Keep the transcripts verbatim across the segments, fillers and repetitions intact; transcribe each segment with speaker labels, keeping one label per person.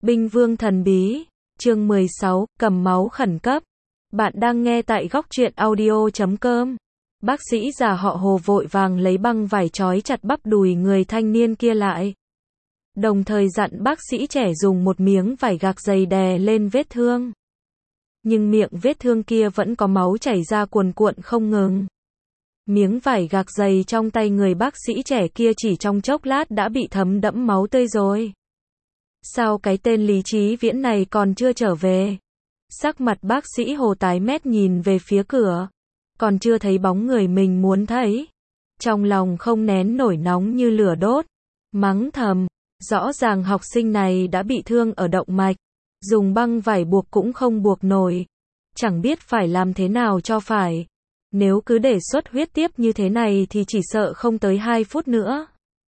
Speaker 1: Binh vương thần bí, chương mười sáu, cầm máu khẩn cấp. Bạn đang nghe tại góc truyện audio chấm com. Bác sĩ già họ Hồ vội vàng lấy băng vải trói chặt bắp đùi người thanh niên kia lại. Đồng thời dặn bác sĩ trẻ dùng một miếng vải gạc dày đè lên vết thương. Nhưng miệng vết thương kia vẫn có máu chảy ra cuồn cuộn không ngừng. Miếng vải gạc dày trong tay người bác sĩ trẻ kia chỉ trong chốc lát đã bị thấm đẫm máu tươi rồi. Sao cái tên Lý Chí Viễn này còn chưa trở về? Sắc mặt bác sĩ Hồ tái mét nhìn về phía cửa. Còn chưa thấy bóng người mình muốn thấy. Trong lòng không nén nổi nóng như lửa đốt. Mắng thầm, rõ ràng học sinh này đã bị thương ở động mạch. Dùng băng vải buộc cũng không buộc nổi. Chẳng biết phải làm thế nào cho phải. Nếu cứ để xuất huyết tiếp như thế này thì chỉ sợ không tới hai phút nữa.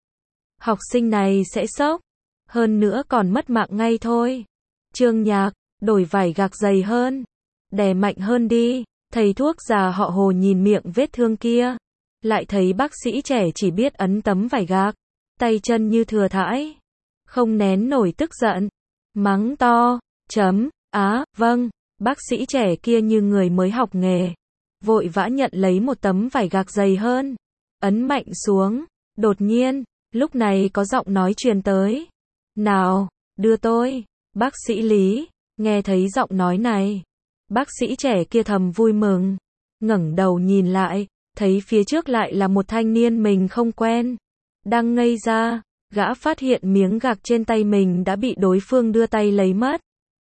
Speaker 1: Học sinh này sẽ sốc. Hơn nữa còn mất mạng ngay thôi. Trương Nhạc, đổi vải gạc dày hơn. Đè mạnh hơn đi. Thầy thuốc già họ Hồ nhìn miệng vết thương kia. Lại thấy bác sĩ trẻ chỉ biết ấn tấm vải gạc. Tay chân như thừa thãi. Không nén nổi tức giận. Mắng to. Chấm. Á, vâng. Bác sĩ trẻ kia như người mới học nghề. Vội vã nhận lấy một tấm vải gạc dày hơn. Ấn mạnh xuống. Đột nhiên, lúc này có giọng nói truyền tới. Nào, đưa tôi. Bác sĩ Lý, nghe thấy giọng nói này. Bác sĩ trẻ kia thầm vui mừng. Ngẩng đầu nhìn lại, thấy phía trước lại là một thanh niên mình không quen. Đang ngây ra, gã phát hiện miếng gạc trên tay mình đã bị đối phương đưa tay lấy mất.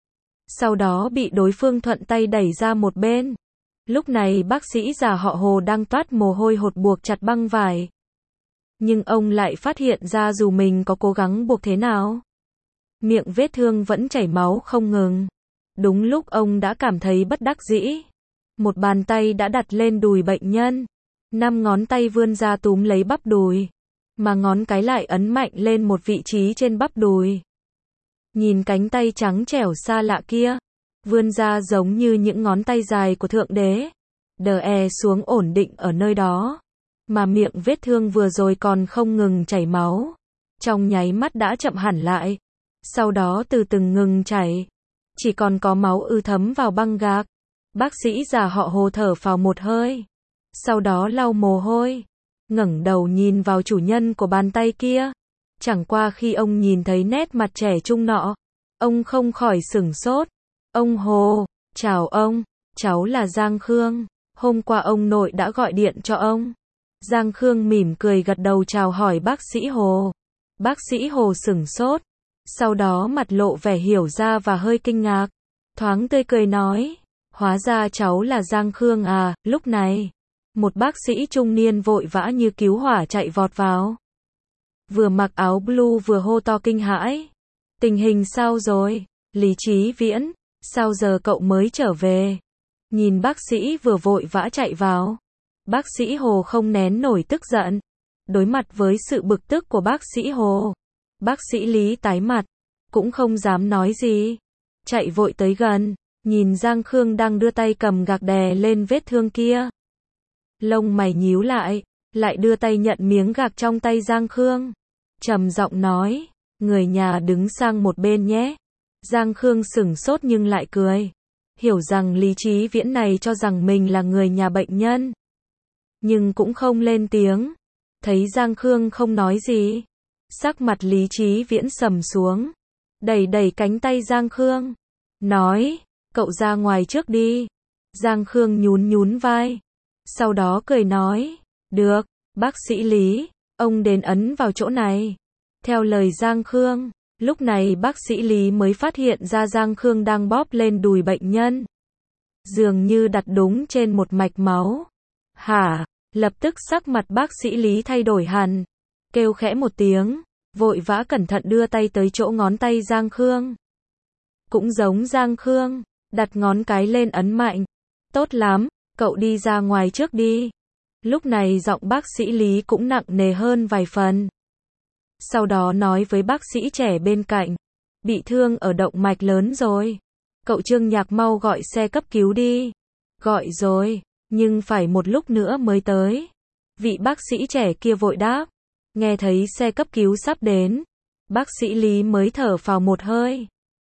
Speaker 1: Sau đó bị đối phương thuận tay đẩy ra một bên. Lúc này bác sĩ già họ Hồ đang toát mồ hôi hột buộc chặt băng vải. Nhưng ông lại phát hiện ra dù mình có cố gắng buộc thế nào, miệng vết thương vẫn chảy máu không ngừng. Đúng lúc ông đã cảm thấy bất đắc dĩ, một bàn tay đã đặt lên đùi bệnh nhân. Năm ngón tay vươn ra túm lấy bắp đùi, mà ngón cái lại ấn mạnh lên một vị trí trên bắp đùi. Nhìn cánh tay trắng trẻo xa lạ kia, vươn ra giống như những ngón tay dài của Thượng Đế. Đờ e xuống ổn định ở nơi đó. Mà miệng vết thương vừa rồi còn không ngừng chảy máu. Trong nháy mắt đã chậm hẳn lại. Sau đó từ từng ngừng chảy. Chỉ còn có máu ư thấm vào băng gạc. Bác sĩ già họ Hồ thở phào một hơi. Sau đó lau mồ hôi. Ngẩng đầu nhìn vào chủ nhân của bàn tay kia. Chẳng qua khi ông nhìn thấy nét mặt trẻ trung nọ, ông không khỏi sửng sốt. Ông Hồ, chào ông, cháu là Giang Khương. Hôm qua ông nội đã gọi điện cho ông. Giang Khương mỉm cười gật đầu chào hỏi bác sĩ Hồ. Bác sĩ Hồ sửng sốt. Sau đó mặt lộ vẻ hiểu ra và hơi kinh ngạc. Thoáng tươi cười nói. Hóa ra cháu là Giang Khương à. Lúc này, một bác sĩ trung niên vội vã như cứu hỏa chạy vọt vào. Vừa mặc áo blue vừa hô to kinh hãi. Tình hình sao rồi? Lý Chí Viễn, sao giờ cậu mới trở về? Nhìn bác sĩ vừa vội vã chạy vào. Bác sĩ Hồ không nén nổi tức giận. Đối mặt với sự bực tức của bác sĩ Hồ, bác sĩ Lý tái mặt, cũng không dám nói gì. Chạy vội tới gần, nhìn Giang Khương đang đưa tay cầm gạc đè lên vết thương kia. Lông mày nhíu lại, lại đưa tay nhận miếng gạc trong tay Giang Khương. Trầm giọng nói, người nhà đứng sang một bên nhé. Giang Khương sửng sốt nhưng lại cười. Hiểu rằng Lý Chí Viễn này cho rằng mình là người nhà bệnh nhân. Nhưng cũng không lên tiếng. Thấy Giang Khương không nói gì, sắc mặt Lý Chí Viễn sầm xuống. Đẩy đẩy cánh tay Giang Khương. Nói, cậu ra ngoài trước đi. Giang Khương nhún nhún vai. Sau đó cười nói, được, bác sĩ Lý, ông đến ấn vào chỗ này. Theo lời Giang Khương, lúc này bác sĩ Lý mới phát hiện ra Giang Khương đang bóp lên đùi bệnh nhân. Dường như đặt đúng trên một mạch máu. Hả? Lập tức sắc mặt bác sĩ Lý thay đổi hẳn. Kêu khẽ một tiếng, vội vã cẩn thận đưa tay tới chỗ ngón tay Giang Khương. Cũng giống Giang Khương, đặt ngón cái lên ấn mạnh. Tốt lắm, cậu đi ra ngoài trước đi. Lúc này giọng bác sĩ Lý cũng nặng nề hơn vài phần. Sau đó nói với bác sĩ trẻ bên cạnh. Bị thương ở động mạch lớn rồi. Cậu Trương Nhạc mau gọi xe cấp cứu đi. Gọi rồi, nhưng phải một lúc nữa mới tới. Vị bác sĩ trẻ kia vội đáp. Nghe thấy xe cấp cứu sắp đến, bác sĩ Lý mới thở phào một hơi.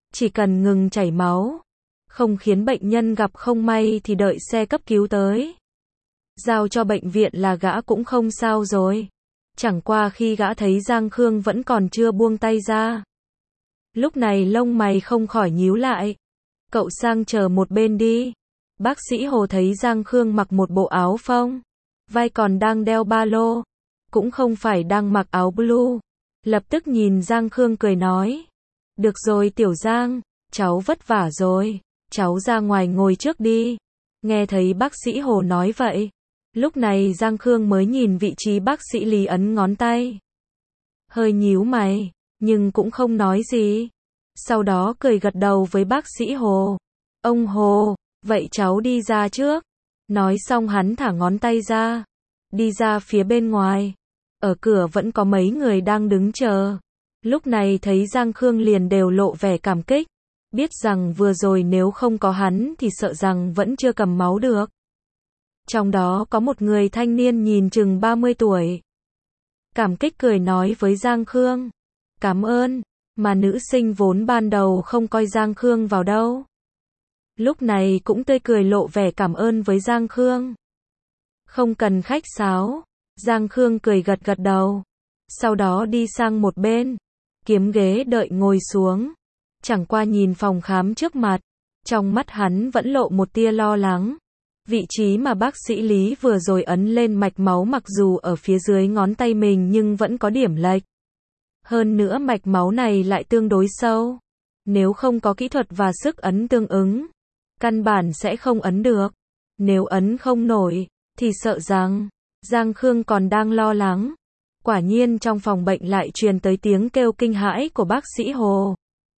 Speaker 1: chỉ cần ngừng chảy máu, không khiến bệnh nhân gặp không may thì đợi xe cấp cứu tới. Giao cho bệnh viện là gã cũng không sao rồi. Chẳng qua khi gã thấy Giang Khương vẫn còn chưa buông tay ra. Lúc này lông mày không khỏi nhíu lại. Cậu sang chờ một bên đi. Bác sĩ Hồ thấy Giang Khương mặc một bộ áo phông, vai còn đang đeo ba lô, cũng không phải đang mặc áo blue. Lập tức nhìn Giang Khương cười nói. Được rồi Tiểu Giang, cháu vất vả rồi, cháu ra ngoài ngồi trước đi. Nghe thấy bác sĩ Hồ nói vậy, lúc này Giang Khương mới nhìn vị trí bác sĩ Lý ấn ngón tay. Hơi nhíu mày, nhưng cũng không nói gì. Sau đó cười gật đầu với bác sĩ Hồ. Ông Hồ, vậy cháu đi ra trước. Nói xong hắn thả ngón tay ra, đi ra phía bên ngoài. Ở cửa vẫn có mấy người đang đứng chờ. Lúc này thấy Giang Khương liền đều lộ vẻ cảm kích. Biết rằng vừa rồi nếu không có hắn thì sợ rằng vẫn chưa cầm máu được. Trong đó có một người thanh niên nhìn chừng ba mươi tuổi. Cảm kích cười nói với Giang Khương. Cảm ơn, mà nữ sinh vốn ban đầu không coi Giang Khương vào đâu. Lúc này cũng tươi cười lộ vẻ cảm ơn với Giang Khương. Không cần khách sáo. Giang Khương cười gật gật đầu. Sau đó đi sang một bên, kiếm ghế đợi ngồi xuống. Chẳng qua nhìn phòng khám trước mặt, trong mắt hắn vẫn lộ một tia lo lắng. Vị trí mà bác sĩ Lý vừa rồi ấn lên mạch máu mặc dù ở phía dưới ngón tay mình nhưng vẫn có điểm lệch. Hơn nữa mạch máu này lại tương đối sâu. Nếu không có kỹ thuật và sức ấn tương ứng, căn bản sẽ không ấn được. Nếu ấn không nổi, thì sợ rằng Giang Khương còn đang lo lắng. Quả nhiên trong phòng bệnh lại truyền tới tiếng kêu kinh hãi của bác sĩ Hồ.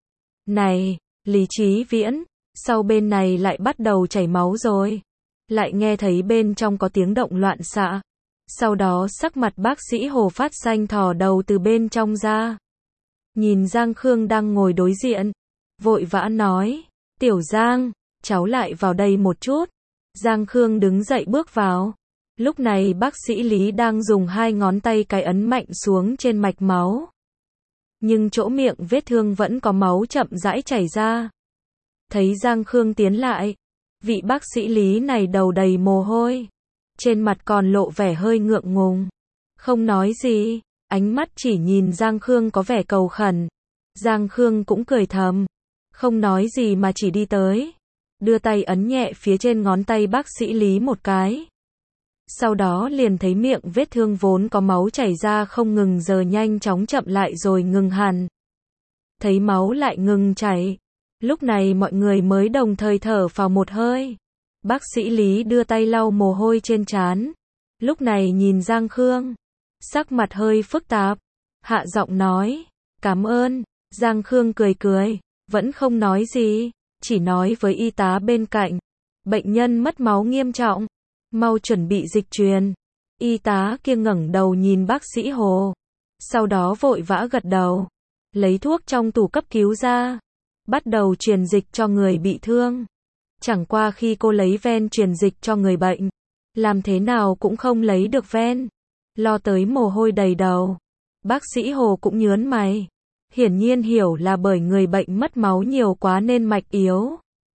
Speaker 1: Này, Lý Chí Viễn, sau bên này lại bắt đầu chảy máu rồi. Lại nghe thấy bên trong có tiếng động loạn xạ. Sau đó sắc mặt bác sĩ Hồ phát xanh thò đầu từ bên trong ra. Nhìn Giang Khương đang ngồi đối diện. Vội vã nói, Tiểu Giang, cháu lại vào đây một chút. Giang Khương đứng dậy bước vào. Lúc này bác sĩ Lý đang dùng hai ngón tay cái ấn mạnh xuống trên mạch máu. Nhưng chỗ miệng vết thương vẫn có máu chậm rãi chảy ra. Thấy Giang Khương tiến lại, vị bác sĩ Lý này đầu đầy mồ hôi. Trên mặt còn lộ vẻ hơi ngượng ngùng. Không nói gì, ánh mắt chỉ nhìn Giang Khương có vẻ cầu khẩn. Giang Khương cũng cười thầm. Không nói gì mà chỉ đi tới. Đưa tay ấn nhẹ phía trên ngón tay bác sĩ Lý một cái. Sau đó liền thấy miệng vết thương vốn có máu chảy ra không ngừng giờ nhanh chóng chậm lại rồi ngừng hẳn. Thấy máu lại ngừng chảy. Lúc này mọi người mới đồng thời thở phào một hơi. Bác sĩ Lý đưa tay lau mồ hôi trên trán. Lúc này nhìn Giang Khương. Sắc mặt hơi phức tạp. Hạ giọng nói. Cảm ơn. Giang Khương cười cười. Vẫn không nói gì. Chỉ nói với y tá bên cạnh. Bệnh nhân mất máu nghiêm trọng. Mau chuẩn bị dịch truyền. Y tá kia ngẩng đầu nhìn bác sĩ Hồ. Sau đó vội vã gật đầu. Lấy thuốc trong tủ cấp cứu ra. Bắt đầu truyền dịch cho người bị thương. Chẳng qua khi cô lấy ven truyền dịch cho người bệnh. Làm thế nào cũng không lấy được ven. Lo tới mồ hôi đầy đầu. Bác sĩ Hồ cũng nhớn mày. Hiển nhiên hiểu là bởi người bệnh mất máu nhiều quá nên mạch yếu.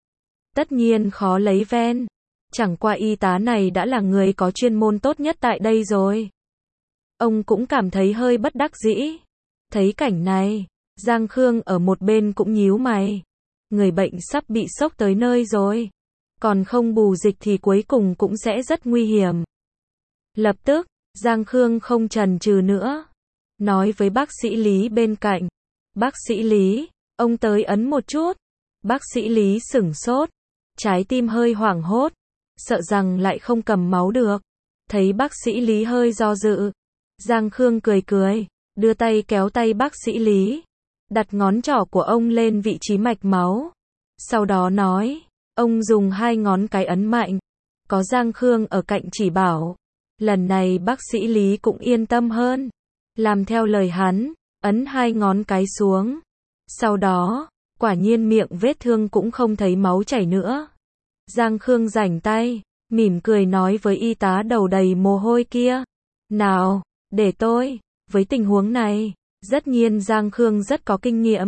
Speaker 1: Tất nhiên khó lấy ven. Chẳng qua y tá này đã là người có chuyên môn tốt nhất tại đây rồi. Ông cũng cảm thấy hơi bất đắc dĩ. Thấy cảnh này, Giang Khương ở một bên cũng nhíu mày. Người bệnh sắp bị sốc tới nơi rồi. Còn không bù dịch thì cuối cùng cũng sẽ rất nguy hiểm. Lập tức, Giang Khương không chần chừ nữa. Nói với bác sĩ Lý bên cạnh. Bác sĩ Lý, ông tới ấn một chút. Bác sĩ Lý sửng sốt. Trái tim hơi hoảng hốt. Sợ rằng lại không cầm máu được. Thấy bác sĩ Lý hơi do dự. Giang Khương cười cười. Đưa tay kéo tay bác sĩ Lý. Đặt ngón trỏ của ông lên vị trí mạch máu. Sau đó nói. Ông dùng hai ngón cái ấn mạnh. Có Giang Khương ở cạnh chỉ bảo. Lần này bác sĩ Lý cũng yên tâm hơn. Làm theo lời hắn. Ấn hai ngón cái xuống. Sau đó, quả nhiên miệng vết thương cũng không thấy máu chảy nữa. Giang Khương rảnh tay, mỉm cười nói với y tá đầu đầy mồ hôi kia. Nào, để tôi. Với tình huống này, rất nhiên Giang Khương rất có kinh nghiệm.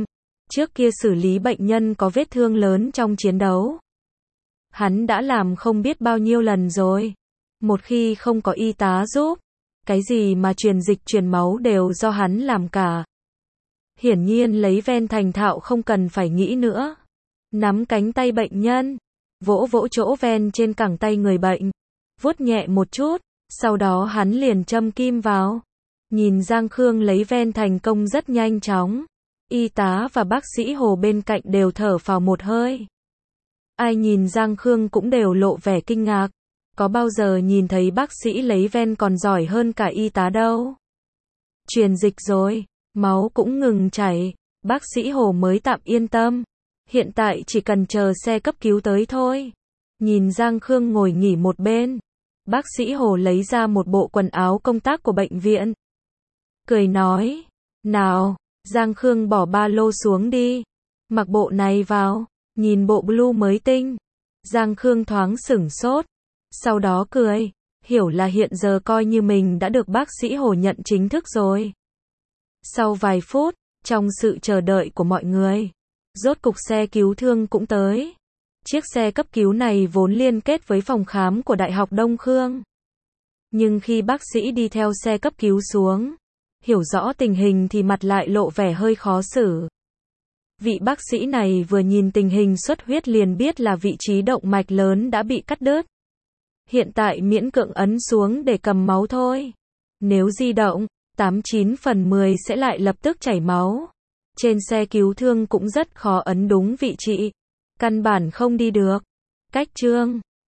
Speaker 1: Trước kia xử lý bệnh nhân có vết thương lớn trong chiến đấu. Hắn đã làm không biết bao nhiêu lần rồi. Một khi không có y tá giúp, cái gì mà truyền dịch truyền máu đều do hắn làm cả. Hiển nhiên lấy ven thành thạo không cần phải nghĩ nữa. Nắm cánh tay bệnh nhân, vỗ vỗ chỗ ven trên cẳng tay người bệnh, vuốt nhẹ một chút, sau đó hắn liền châm kim vào. Nhìn Giang Khương lấy ven thành công rất nhanh chóng. Y tá và bác sĩ Hồ bên cạnh đều thở phào một hơi. Ai nhìn Giang Khương cũng đều lộ vẻ kinh ngạc. Có bao giờ nhìn thấy bác sĩ lấy ven còn giỏi hơn cả y tá đâu. Truyền dịch rồi, máu cũng ngừng chảy, bác sĩ Hồ mới tạm yên tâm. Hiện tại chỉ cần chờ xe cấp cứu tới thôi. Nhìn Giang Khương ngồi nghỉ một bên, bác sĩ Hồ lấy ra một bộ quần áo công tác của bệnh viện. Cười nói, nào, Giang Khương bỏ ba lô xuống đi. Mặc bộ này vào, nhìn bộ blue mới tinh. Giang Khương thoáng sửng sốt. Sau đó cười, hiểu là hiện giờ coi như mình đã được bác sĩ Hồ nhận chính thức rồi. Sau vài phút, trong sự chờ đợi của mọi người, rốt cục xe cứu thương cũng tới. Chiếc xe cấp cứu này vốn liên kết với phòng khám của Đại học Đông Khương. Nhưng khi bác sĩ đi theo xe cấp cứu xuống, hiểu rõ tình hình thì mặt lại lộ vẻ hơi khó xử. Vị bác sĩ này vừa nhìn tình hình xuất huyết liền biết là vị trí động mạch lớn đã bị cắt đứt. Hiện tại miễn cưỡng ấn xuống để cầm máu thôi. Nếu di động, tám chín phần mười sẽ lại lập tức chảy máu. Trên xe cứu thương cũng rất khó ấn đúng vị trí. Căn bản không đi được. Cách trương.